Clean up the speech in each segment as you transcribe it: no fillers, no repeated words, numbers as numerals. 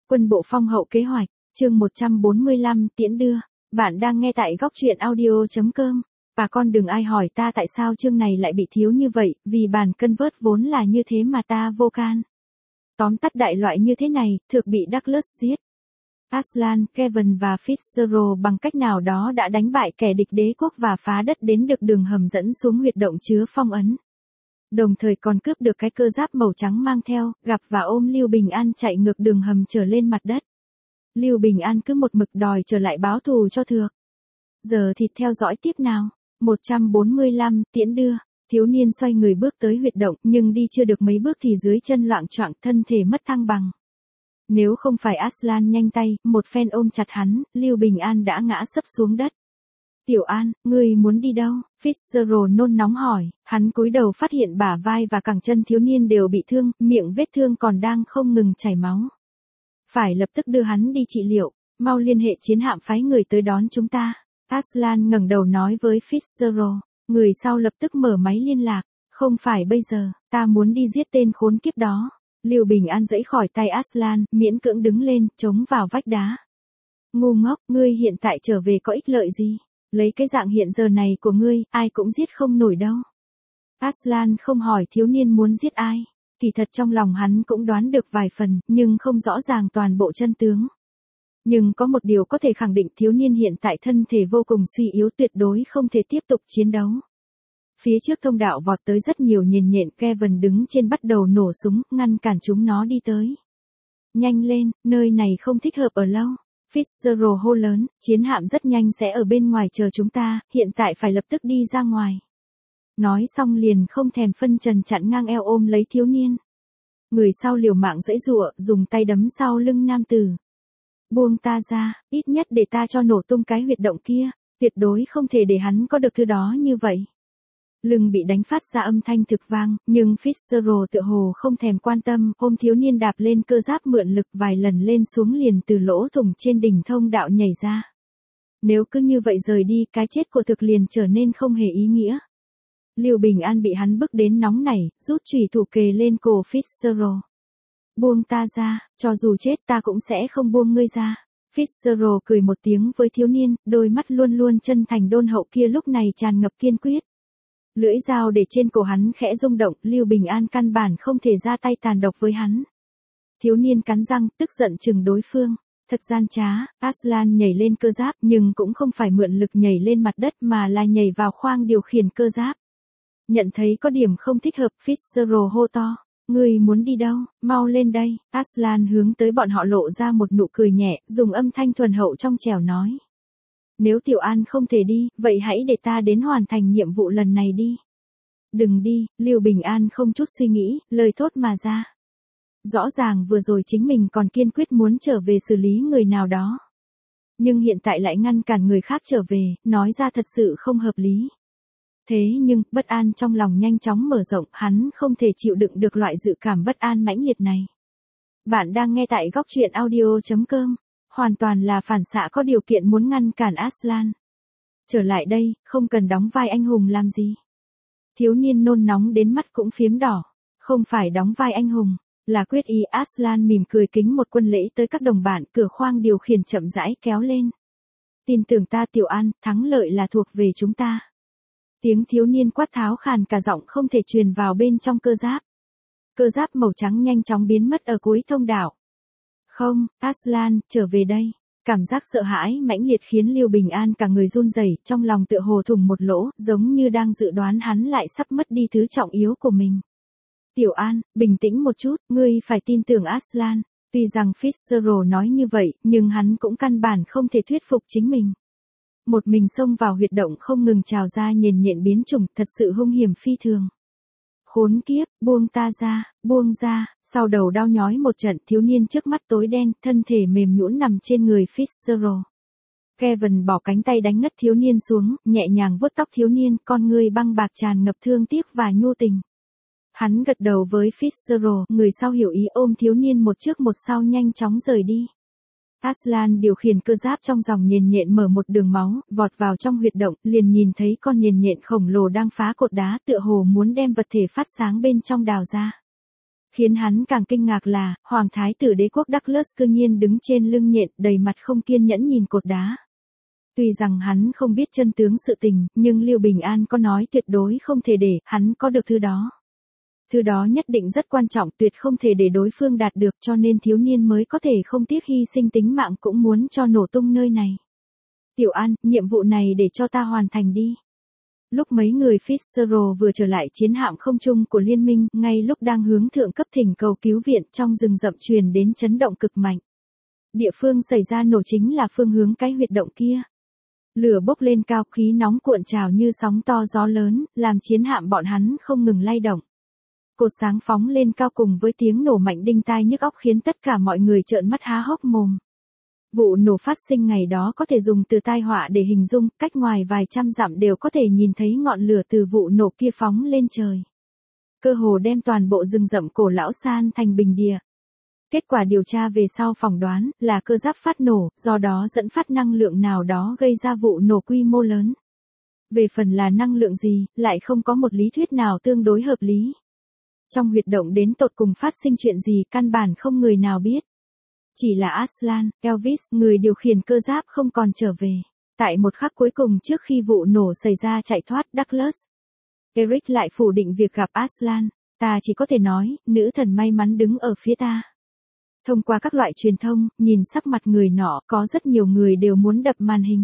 Quân bộ phong hậu kế hoạch, chương 145 tiễn đưa. Bạn đang nghe tại góc truyện audio.com. Bà con đừng ai hỏi ta tại sao chương này lại bị thiếu như vậy, vì bản cân vớt vốn là như thế mà ta vô can. Tóm tắt đại loại như thế này, thực bị Douglas giết. Aslan, Kevin và Fitzgerald bằng cách nào đó đã đánh bại kẻ địch đế quốc và phá đất đến được đường hầm dẫn xuống huyệt động chứa phong ấn. Đồng thời còn cướp được cái cơ giáp màu trắng mang theo, gặp và ôm Lưu Bình An chạy ngược đường hầm trở lên mặt đất. Lưu Bình An cứ một mực đòi trở lại báo thù cho Thược. Giờ thì theo dõi tiếp nào. 145, tiễn đưa. Thiếu niên xoay người bước tới huyệt động, nhưng đi chưa được mấy bước thì dưới chân loạng choạng, thân thể mất thăng bằng. Nếu không phải Aslan nhanh tay, một phen ôm chặt hắn, Lưu Bình An đã ngã sấp xuống đất. Tiểu An, ngươi muốn đi đâu? Fitzgerald nôn nóng hỏi, hắn cúi đầu phát hiện bả vai và cẳng chân thiếu niên đều bị thương, miệng vết thương còn đang không ngừng chảy máu. Phải lập tức đưa hắn đi trị liệu, mau liên hệ chiến hạm phái người tới đón chúng ta. Aslan ngẩng đầu nói với Fitzgerald, người sau lập tức mở máy liên lạc, không phải bây giờ, ta muốn đi giết tên khốn kiếp đó. Lưu Bình An giãy khỏi tay Aslan, miễn cưỡng đứng lên, chống vào vách đá. Ngu ngốc, ngươi hiện tại trở về có ích lợi gì? Lấy cái dạng hiện giờ này của ngươi, ai cũng giết không nổi đâu. Aslan không hỏi thiếu niên muốn giết ai. Kỳ thật trong lòng hắn cũng đoán được vài phần, nhưng không rõ ràng toàn bộ chân tướng. Nhưng có một điều có thể khẳng định, thiếu niên hiện tại thân thể vô cùng suy yếu, tuyệt đối không thể tiếp tục chiến đấu. Phía trước thông đạo vọt tới rất nhiều nhện nhện, Kevin đứng trên bắt đầu nổ súng, ngăn cản chúng nó đi tới. Nhanh lên, nơi này không thích hợp ở lâu. Fitzgerald hô lớn, chiến hạm rất nhanh sẽ ở bên ngoài chờ chúng ta, hiện tại phải lập tức đi ra ngoài. Nói xong liền không thèm phân trần chặn ngang eo ôm lấy thiếu niên. Người sau liều mạng giãy giụa, dùng tay đấm sau lưng nam tử. Buông ta ra, ít nhất để ta cho nổ tung cái huyệt động kia, tuyệt đối không thể để hắn có được thứ đó như vậy. Lưng bị đánh phát ra âm thanh thực vang, nhưng Fitzgerald tựa hồ không thèm quan tâm, ôm thiếu niên đạp lên cơ giáp mượn lực vài lần lên xuống liền từ lỗ thủng trên đỉnh thông đạo nhảy ra. Nếu cứ như vậy rời đi, cái chết của Thực liền trở nên không hề ý nghĩa. Lưu Bình An bị hắn bức đến nóng nảy, rút chùy thủ kề lên cổ Fitzgerald. Buông ta ra, cho dù chết ta cũng sẽ không buông ngươi ra. Fitzgerald cười một tiếng với thiếu niên, đôi mắt luôn luôn chân thành đôn hậu kia lúc này tràn ngập kiên quyết. Lưỡi dao để trên cổ hắn khẽ rung động, Lưu Bình An căn bản không thể ra tay tàn độc với hắn. Thiếu niên cắn răng, tức giận chừng đối phương. Thật gian trá, Aslan nhảy lên cơ giáp nhưng cũng không phải mượn lực nhảy lên mặt đất mà là nhảy vào khoang điều khiển cơ giáp. Nhận thấy có điểm không thích hợp, Fitzgerald hô to. Ngươi muốn đi đâu, mau lên đây. Aslan hướng tới bọn họ lộ ra một nụ cười nhẹ, dùng âm thanh thuần hậu trong trẻo nói. Nếu Tiểu An không thể đi, vậy hãy để ta đến hoàn thành nhiệm vụ lần này đi. Đừng đi, Lưu Bình An không chút suy nghĩ, lời thốt mà ra. Rõ ràng vừa rồi chính mình còn kiên quyết muốn trở về xử lý người nào đó. Nhưng hiện tại lại ngăn cản người khác trở về, nói ra thật sự không hợp lý. Thế nhưng, bất an trong lòng nhanh chóng mở rộng, hắn không thể chịu đựng được loại dự cảm bất an mãnh liệt này. Bạn đang nghe tại góc truyện audio.com. Hoàn toàn là phản xạ có điều kiện muốn ngăn cản Aslan. Trở lại đây, không cần đóng vai anh hùng làm gì. Thiếu niên nôn nóng đến mắt cũng phiếm đỏ. Không phải đóng vai anh hùng, là quyết ý. Aslan mỉm cười kính một quân lễ tới các đồng bạn, cửa khoang điều khiển chậm rãi kéo lên. Tin tưởng ta Tiểu An, thắng lợi là thuộc về chúng ta. Tiếng thiếu niên quát tháo khàn cả giọng không thể truyền vào bên trong cơ giáp. Cơ giáp màu trắng nhanh chóng biến mất ở cuối thông đạo. Không, Aslan, trở về đây. Cảm giác sợ hãi mãnh liệt khiến Lưu Bình An cả người run rẩy, trong lòng tựa hồ thủng một lỗ, giống như đang dự đoán hắn lại sắp mất đi thứ trọng yếu của mình. Tiểu An, bình tĩnh một chút, ngươi phải tin tưởng Aslan. Tuy rằng Fitzgerald nói như vậy, nhưng hắn cũng căn bản không thể thuyết phục chính mình. Một mình xông vào huyệt động không ngừng trào ra nhện nhện biến chủng, thật sự hung hiểm phi thường. Khốn kiếp, buông ta ra, buông ra. Sau đầu đau nhói một trận, thiếu niên trước mắt tối đen, thân thể mềm nhũn nằm trên người Fitzgerald. Kevin bỏ cánh tay đánh ngất thiếu niên xuống, nhẹ nhàng vuốt tóc thiếu niên, con ngươi băng bạc tràn ngập thương tiếc và nhu tình. Hắn gật đầu với Fitzgerald, người sau hiểu ý ôm thiếu niên một trước một sau nhanh chóng rời đi. Aslan điều khiển cơ giáp trong dòng nhện nhện mở một đường máu, vọt vào trong huyệt động, liền nhìn thấy con nhện nhện khổng lồ đang phá cột đá, tựa hồ muốn đem vật thể phát sáng bên trong đào ra. Khiến hắn càng kinh ngạc là, Hoàng thái tử đế quốc Douglas cư nhiên đứng trên lưng nhện, đầy mặt không kiên nhẫn nhìn cột đá. Tuy rằng hắn không biết chân tướng sự tình, nhưng Lưu Bình An có nói tuyệt đối không thể để hắn có được thứ đó. Thứ đó nhất định rất quan trọng, tuyệt không thể để đối phương đạt được, cho nên thiếu niên mới có thể không tiếc hy sinh tính mạng cũng muốn cho nổ tung nơi này. Tiểu An, nhiệm vụ này để cho ta hoàn thành đi. Lúc mấy người Fitzgerald vừa trở lại chiến hạm không trung của liên minh, ngay lúc đang hướng thượng cấp thỉnh cầu cứu viện, trong rừng rậm truyền đến chấn động cực mạnh. Địa phương xảy ra nổ chính là phương hướng cái huyệt động kia. Lửa bốc lên cao, khí nóng cuộn trào như sóng to gió lớn, làm chiến hạm bọn hắn không ngừng lay động. Cột sáng phóng lên cao cùng với tiếng nổ mạnh đinh tai nhức óc khiến tất cả mọi người trợn mắt há hốc mồm. Vụ nổ phát sinh ngày đó có thể dùng từ tai họa để hình dung, cách ngoài vài trăm dặm đều có thể nhìn thấy ngọn lửa từ vụ nổ kia phóng lên trời. Cơ hồ đem toàn bộ rừng rậm cổ lão san thành bình địa. Kết quả điều tra về sau phỏng đoán là cơ giáp phát nổ, do đó dẫn phát năng lượng nào đó gây ra vụ nổ quy mô lớn. Về phần là năng lượng gì, lại không có một lý thuyết nào tương đối hợp lý. Trong huyệt động đến tột cùng phát sinh chuyện gì căn bản không người nào biết. Chỉ là Aslan, Elvis, người điều khiển cơ giáp không còn trở về. Tại một khắc cuối cùng trước khi vụ nổ xảy ra chạy thoát Douglas. Eric lại phủ định việc gặp Aslan. Ta chỉ có thể nói, nữ thần may mắn đứng ở phía ta. Thông qua các loại truyền thông, nhìn sắc mặt người nọ, có rất nhiều người đều muốn đập màn hình.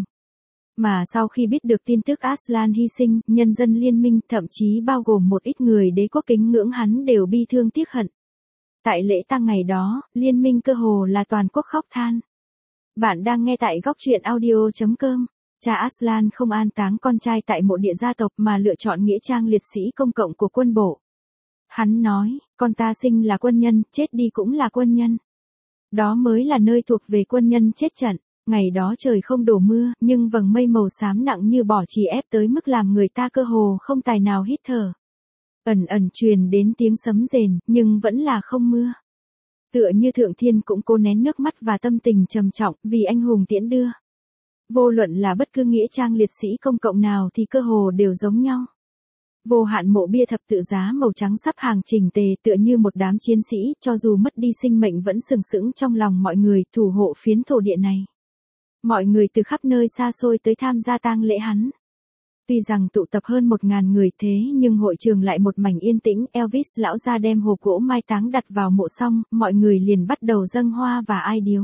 Mà sau khi biết được tin tức Aslan hy sinh, nhân dân liên minh, thậm chí bao gồm một ít người đế quốc kính ngưỡng hắn đều bi thương tiếc hận. Tại lễ tang ngày đó, liên minh cơ hồ là toàn quốc khóc than. Bạn đang nghe tại góc truyện audio.com. Cha Aslan không an táng con trai tại mộ địa gia tộc mà lựa chọn nghĩa trang liệt sĩ công cộng của quân bộ. Hắn nói, con ta sinh là quân nhân, chết đi cũng là quân nhân. Đó mới là nơi thuộc về quân nhân chết trận. Ngày đó trời không đổ mưa, nhưng vầng mây màu xám nặng như bỏ chì ép tới mức làm người ta cơ hồ không tài nào hít thở. Ẩn ẩn truyền đến tiếng sấm rền, nhưng vẫn là không mưa. Tựa như thượng thiên cũng cố nén nước mắt và tâm tình trầm trọng vì anh hùng tiễn đưa. Vô luận là bất cứ nghĩa trang liệt sĩ công cộng nào thì cơ hồ đều giống nhau. Vô hạn mộ bia thập tự giá màu trắng sắp hàng chỉnh tề tựa như một đám chiến sĩ, cho dù mất đi sinh mệnh vẫn sừng sững trong lòng mọi người, thủ hộ phiến thổ địa này. Mọi người từ khắp nơi xa xôi tới tham gia tang lễ hắn. Tuy rằng tụ tập hơn 1.000 người thế nhưng hội trường lại một mảnh yên tĩnh. Elvis lão gia đem hộp gỗ mai táng đặt vào mộ xong, mọi người liền bắt đầu dâng hoa và ai điếu.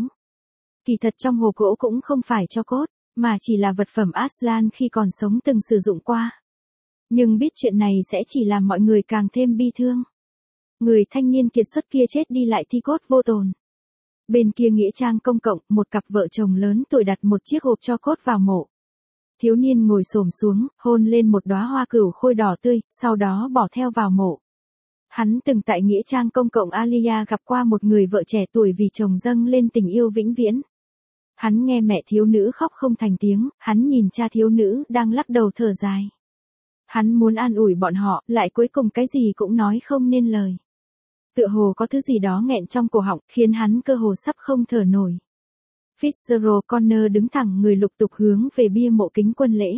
Kỳ thật trong hộp gỗ cũng không phải tro cốt, mà chỉ là vật phẩm Aslan khi còn sống từng sử dụng qua. Nhưng biết chuyện này sẽ chỉ làm mọi người càng thêm bi thương. Người thanh niên kiệt xuất kia chết đi lại thi cốt vô tồn. Bên kia nghĩa trang công cộng, một cặp vợ chồng lớn tuổi đặt một chiếc hộp tro cốt vào mộ. Thiếu niên ngồi xổm xuống, hôn lên một đóa hoa cửu khôi đỏ tươi, sau đó bỏ theo vào mộ. Hắn từng tại nghĩa trang công cộng Alia gặp qua một người vợ trẻ tuổi vì chồng dâng lên tình yêu vĩnh viễn. Hắn nghe mẹ thiếu nữ khóc không thành tiếng, hắn nhìn cha thiếu nữ đang lắc đầu thở dài. Hắn muốn an ủi bọn họ, lại cuối cùng cái gì cũng nói không nên lời. Tựa hồ có thứ gì đó nghẹn trong cổ họng, khiến hắn cơ hồ sắp không thở nổi. Fitzgerald Connor đứng thẳng người lục tục hướng về bia mộ kính quân lễ.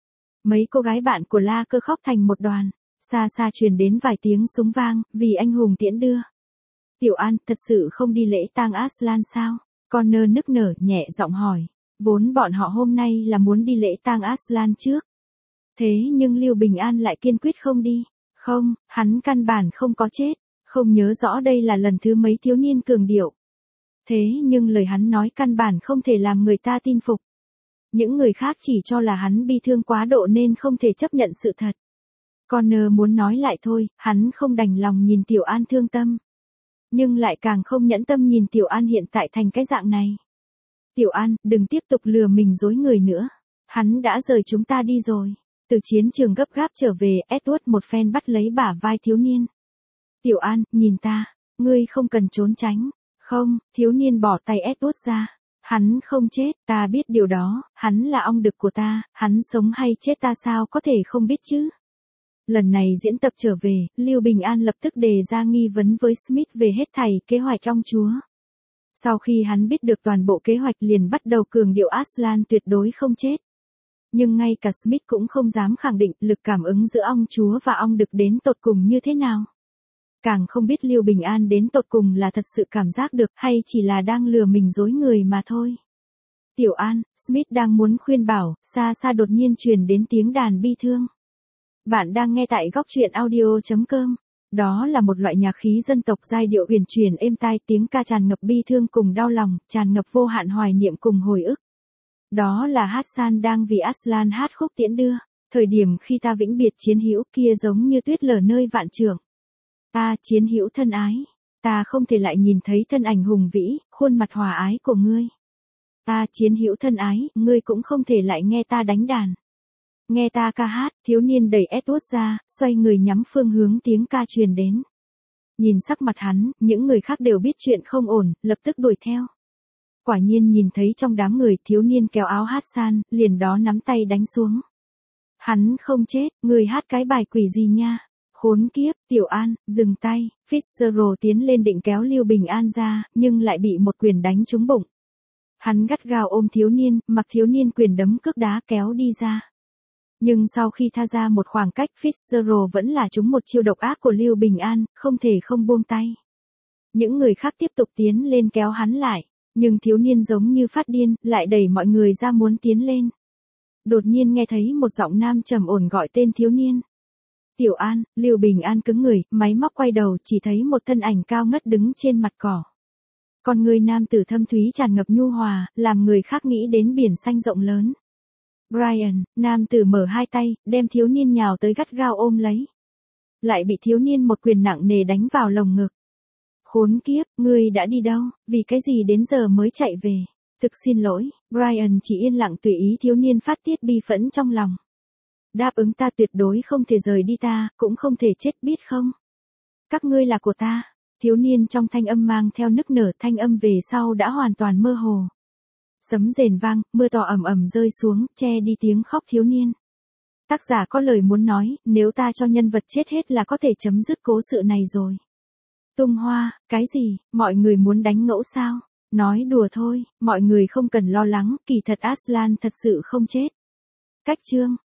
Mấy cô gái bạn của La Cơ khóc thành một đoàn, xa xa truyền đến vài tiếng súng vang, vì anh hùng tiễn đưa. Tiểu An, thật sự không đi lễ tang Aslan sao? Connor nức nở nhẹ giọng hỏi. Vốn bọn họ hôm nay là muốn đi lễ tang Aslan trước. Thế nhưng Lưu Bình An lại kiên quyết không đi. Không, hắn căn bản không có chết. Không nhớ rõ đây là lần thứ mấy thiếu niên cường điệu. Thế nhưng lời hắn nói căn bản không thể làm người ta tin phục. Những người khác chỉ cho là hắn bi thương quá độ nên không thể chấp nhận sự thật. Connor muốn nói lại thôi, hắn không đành lòng nhìn Tiểu An thương tâm. Nhưng lại càng không nhẫn tâm nhìn Tiểu An hiện tại thành cái dạng này. Tiểu An, đừng tiếp tục lừa mình dối người nữa. Hắn đã rời chúng ta đi rồi. Từ chiến trường gấp gáp trở về, Edward một phen bắt lấy bả vai thiếu niên. Tiểu An, nhìn ta, ngươi không cần trốn tránh. Không, thiếu niên bỏ tay Edward ra. Hắn không chết, ta biết điều đó, hắn là ong đực của ta, hắn sống hay chết ta sao có thể không biết chứ. Lần này diễn tập trở về, Lưu Bình An lập tức đề ra nghi vấn với Smith về hết thảy kế hoạch ong chúa. Sau khi hắn biết được toàn bộ kế hoạch liền bắt đầu cường điệu Aslan tuyệt đối không chết. Nhưng ngay cả Smith cũng không dám khẳng định lực cảm ứng giữa ong chúa và ong đực đến tột cùng như thế nào. càng không biết Lưu Bình An đến tột cùng là thật sự cảm giác được hay chỉ là đang lừa mình dối người mà thôi. Tiểu An, Smith đang muốn khuyên bảo, xa xa đột nhiên truyền đến tiếng đàn bi thương. Bạn đang nghe tại góc truyện audio.com. Đó là một loại nhạc khí dân tộc giai điệu huyền chuyển êm tai, tiếng ca tràn ngập bi thương cùng đau lòng, tràn ngập vô hạn hoài niệm cùng hồi ức. Đó là Hassan đang vì Aslan hát khúc tiễn đưa. Thời điểm khi ta vĩnh biệt chiến hữu kia giống như tuyết lở nơi vạn trượng. Ta chiến hữu thân ái, ta không thể lại nhìn thấy thân ảnh hùng vĩ, khuôn mặt hòa ái của ngươi. Ta chiến hữu thân ái, ngươi cũng không thể lại nghe ta đánh đàn. Nghe ta ca hát, thiếu niên đẩy Edward ra, xoay người nhắm phương hướng tiếng ca truyền đến. Nhìn sắc mặt hắn, những người khác đều biết chuyện không ổn, lập tức đuổi theo. Quả nhiên nhìn thấy trong đám người thiếu niên kéo áo Hassan, liền đó nắm tay đánh xuống. Hắn không chết, người hát cái bài quỷ gì nha. Khốn kiếp, Tiểu An, dừng tay. Fitzgerald tiến lên định kéo Lưu Bình An ra, nhưng lại bị một quyền đánh trúng bụng. Hắn gắt gao ôm thiếu niên, mặc thiếu niên quyền đấm cước đá kéo đi ra. Nhưng sau khi tha ra một khoảng cách, Fitzgerald vẫn là trúng một chiêu độc ác của Lưu Bình An, không thể không buông tay. Những người khác tiếp tục tiến lên kéo hắn lại, nhưng thiếu niên giống như phát điên, lại đẩy mọi người ra muốn tiến lên. Đột nhiên nghe thấy một giọng nam trầm ổn gọi tên thiếu niên. Tiểu An, Lưu Bình An cứng người, máy móc quay đầu chỉ thấy một thân ảnh cao ngất đứng trên mặt cỏ. Con người nam tử thâm thúy tràn ngập nhu hòa, làm người khác nghĩ đến biển xanh rộng lớn. Brian, nam tử mở hai tay, đem thiếu niên nhào tới gắt gao ôm lấy. Lại bị thiếu niên một quyền nặng nề đánh vào lồng ngực. Khốn kiếp, ngươi đã đi đâu, vì cái gì đến giờ mới chạy về? Thực xin lỗi, Brian chỉ yên lặng tùy ý thiếu niên phát tiết bi phẫn trong lòng. Đáp ứng ta tuyệt đối không thể rời đi ta, cũng không thể chết biết không? Các ngươi là của ta. Thiếu niên trong thanh âm mang theo nức nở, thanh âm về sau đã hoàn toàn mơ hồ. Sấm rền vang, mưa to ầm ầm rơi xuống, che đi tiếng khóc thiếu niên. Tác giả có lời muốn nói, nếu ta cho nhân vật chết hết là có thể chấm dứt cố sự này rồi. Tung Hoa, cái gì, mọi người muốn đánh ngẫu sao? Nói đùa thôi, mọi người không cần lo lắng, kỳ thật Aslan thật sự không chết. Cách chương.